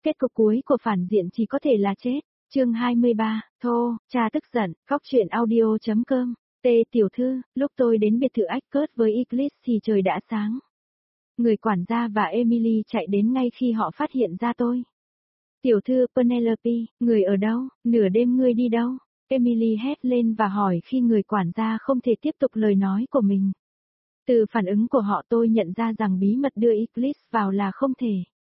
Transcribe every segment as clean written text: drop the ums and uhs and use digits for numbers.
Kết cục cuối của phản diện chỉ có thể là chết. Chương 23, thô, cha tức giận, góc truyện audio.com. Tiểu thư, lúc tôi đến biệt thự Ascot với Eclipse thì trời đã sáng. Người quản gia và Emily chạy đến ngay khi họ phát hiện ra tôi. Tiểu thư Penelope, người ở đâu, nửa đêm ngươi đi đâu? Emily hét lên và hỏi khi người quản gia không thể tiếp tục lời nói của mình. Từ phản ứng của họ tôi nhận ra rằng bí mật đưa Eclipse vào là không thể.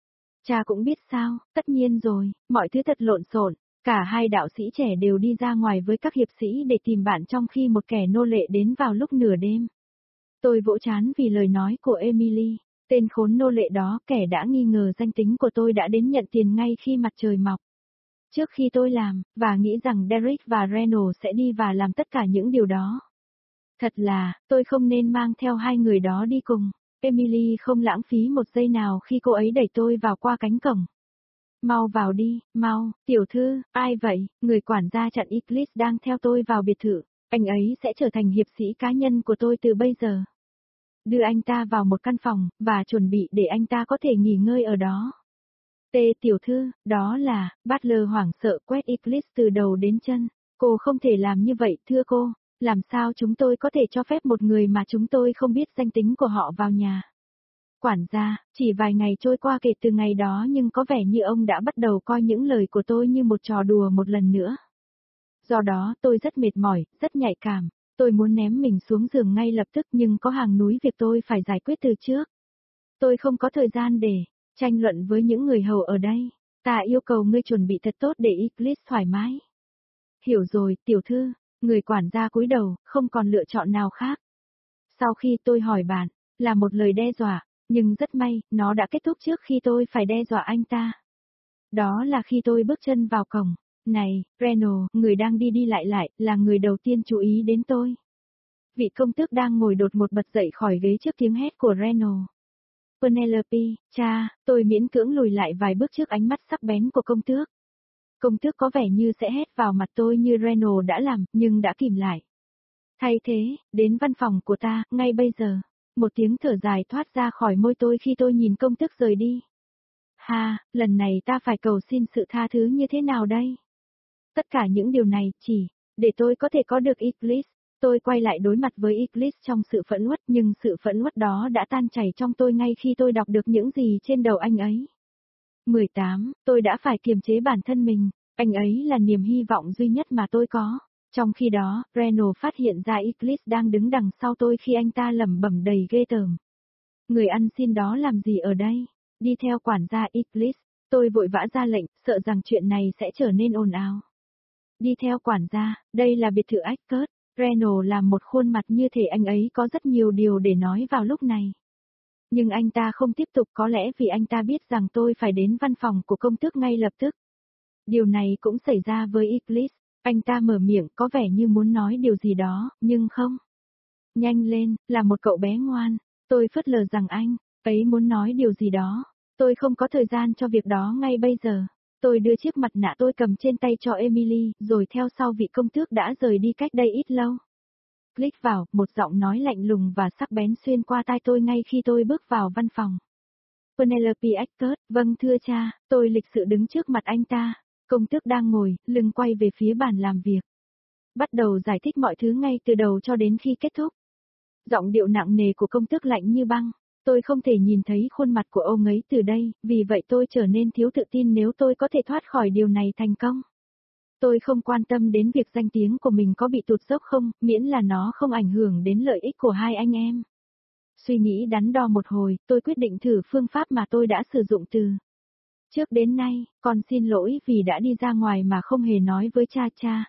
Cha cũng biết sao, tất nhiên rồi, mọi thứ thật lộn xộn. Cả hai đạo sĩ trẻ đều đi ra ngoài với các hiệp sĩ để tìm bạn trong khi một kẻ nô lệ đến vào lúc nửa đêm. Tôi vỗ trán vì lời nói của Emily. Tên khốn nô lệ đó, kẻ đã nghi ngờ danh tính của tôi đã đến nhận tiền ngay khi mặt trời mọc. Trước khi tôi làm, và nghĩ rằng Derek và Reynolds sẽ đi và làm tất cả những điều đó. Thật là, tôi không nên mang theo hai người đó đi cùng. Emily không lãng phí một giây nào khi cô ấy đẩy tôi vào qua cánh cổng. Mau vào đi, mau, tiểu thư, ai vậy? Người quản gia chặn Eclipse đang theo tôi vào biệt thự. Anh ấy sẽ trở thành hiệp sĩ cá nhân của tôi từ bây giờ. Đưa anh ta vào một căn phòng, và chuẩn bị để anh ta có thể nghỉ ngơi ở đó. Tiểu thư, đó là, Butler hoảng sợ quét Eclipse từ đầu đến chân. Cô không thể làm như vậy thưa cô. Làm sao chúng tôi có thể cho phép một người mà chúng tôi không biết danh tính của họ vào nhà? Quản gia, chỉ vài ngày trôi qua kể từ ngày đó nhưng có vẻ như ông đã bắt đầu coi những lời của tôi như một trò đùa một lần nữa. Do đó tôi rất mệt mỏi, rất nhạy cảm. Tôi muốn ném mình xuống giường ngay lập tức nhưng có hàng núi việc tôi phải giải quyết từ trước. Tôi không có thời gian để tranh luận với những người hầu ở đây. Ta yêu cầu ngươi chuẩn bị thật tốt để Eclipse thoải mái. Hiểu rồi, tiểu thư. Người quản gia cúi đầu, không còn lựa chọn nào khác. Sau khi tôi hỏi bạn, là một lời đe dọa, nhưng rất may, nó đã kết thúc trước khi tôi phải đe dọa anh ta. Đó là khi tôi bước chân vào cổng. Này, Reynolds, người đang đi lại, là người đầu tiên chú ý đến tôi. Vị công tước đang ngồi đột ngột bật dậy khỏi ghế trước tiếng hét của Reynolds. Penelope, cha, tôi miễn cưỡng lùi lại vài bước trước ánh mắt sắc bén của công tước. Công tước có vẻ như sẽ hét vào mặt tôi như Reynolds đã làm, nhưng đã kìm lại. Thay thế, đến văn phòng của ta, ngay bây giờ. Một tiếng thở dài thoát ra khỏi môi tôi khi tôi nhìn công tước rời đi. Ha, lần này ta phải cầu xin sự tha thứ như thế nào đây? Tất cả những điều này chỉ để tôi có thể có được Eclipse. Tôi quay lại đối mặt với Eclipse trong sự phẫn uất nhưng sự phẫn uất đó đã tan chảy trong tôi ngay khi tôi đọc được những gì trên đầu anh ấy. 18, tôi đã phải kiềm chế bản thân mình, anh ấy là niềm hy vọng duy nhất mà tôi có. Trong khi đó, Reynolds phát hiện ra Eclipse đang đứng đằng sau tôi khi anh ta lẩm bẩm đầy ghê tởm. Người ăn xin đó làm gì ở đây? Đi theo quản gia Eclipse, tôi vội vã ra lệnh, sợ rằng chuyện này sẽ trở nên ồn ào. Đi theo quản gia, đây là biệt thự Ascot. Reynolds làm một khuôn mặt như thể anh ấy có rất nhiều điều để nói vào lúc này. Nhưng anh ta không tiếp tục có lẽ vì anh ta biết rằng tôi phải đến văn phòng của công tước ngay lập tức. Điều này cũng xảy ra với Eclipse. Anh ta mở miệng có vẻ như muốn nói điều gì đó, nhưng không. Nhanh lên, là một cậu bé ngoan. Tôi phớt lờ rằng anh ấy muốn nói điều gì đó. Tôi không có thời gian cho việc đó ngay bây giờ. Tôi đưa chiếc mặt nạ tôi cầm trên tay cho Emily, rồi theo sau vị công tước đã rời đi cách đây ít lâu. Click vào, một giọng nói lạnh lùng và sắc bén xuyên qua tai tôi ngay khi tôi bước vào văn phòng. Penelope Ascot, vâng thưa cha, tôi lịch sự đứng trước mặt anh ta. Công tước đang ngồi, lưng quay về phía bàn làm việc. Bắt đầu giải thích mọi thứ ngay từ đầu cho đến khi kết thúc. Giọng điệu nặng nề của công tước lạnh như băng. Tôi không thể nhìn thấy khuôn mặt của ông ấy từ đây, vì vậy tôi trở nên thiếu tự tin nếu tôi có thể thoát khỏi điều này thành công. Tôi không quan tâm đến việc danh tiếng của mình có bị tụt dốc không, miễn là nó không ảnh hưởng đến lợi ích của hai anh em. Suy nghĩ đắn đo một hồi, tôi quyết định thử phương pháp mà tôi đã sử dụng từ trước đến nay, con xin lỗi vì đã đi ra ngoài mà không hề nói với cha.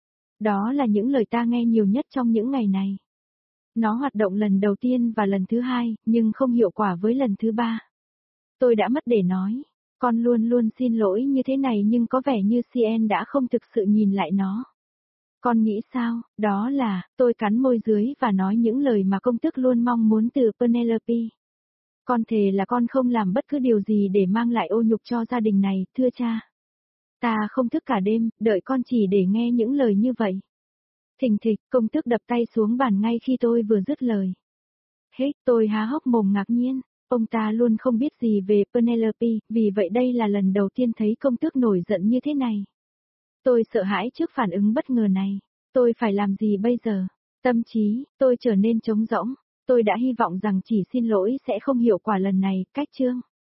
Đó là những lời ta nghe nhiều nhất trong những ngày này. Nó hoạt động lần đầu tiên và lần thứ hai, nhưng không hiệu quả với lần thứ ba. Tôi đã mất để nói. Con luôn luôn xin lỗi như thế này nhưng có vẻ như CN đã không thực sự nhìn lại nó. Con nghĩ sao? Đó là, tôi cắn môi dưới và nói những lời mà công tước luôn mong muốn từ Penelope. Con thề là con không làm bất cứ điều gì để mang lại ô nhục cho gia đình này, thưa cha. Ta không thức cả đêm, đợi con chỉ để nghe những lời như vậy. Thình thịch, công tước đập tay xuống bàn ngay khi tôi vừa dứt lời. Hết, tôi há hốc mồm ngạc nhiên. Ông ta luôn không biết gì về Penelope, vì vậy đây là lần đầu tiên thấy công tước nổi giận như thế này. Tôi sợ hãi trước phản ứng bất ngờ này. Tôi phải làm gì bây giờ? Tâm trí, tôi trở nên trống rỗng. Tôi đã hy vọng rằng chỉ xin lỗi sẽ không hiệu quả lần này, cách chương.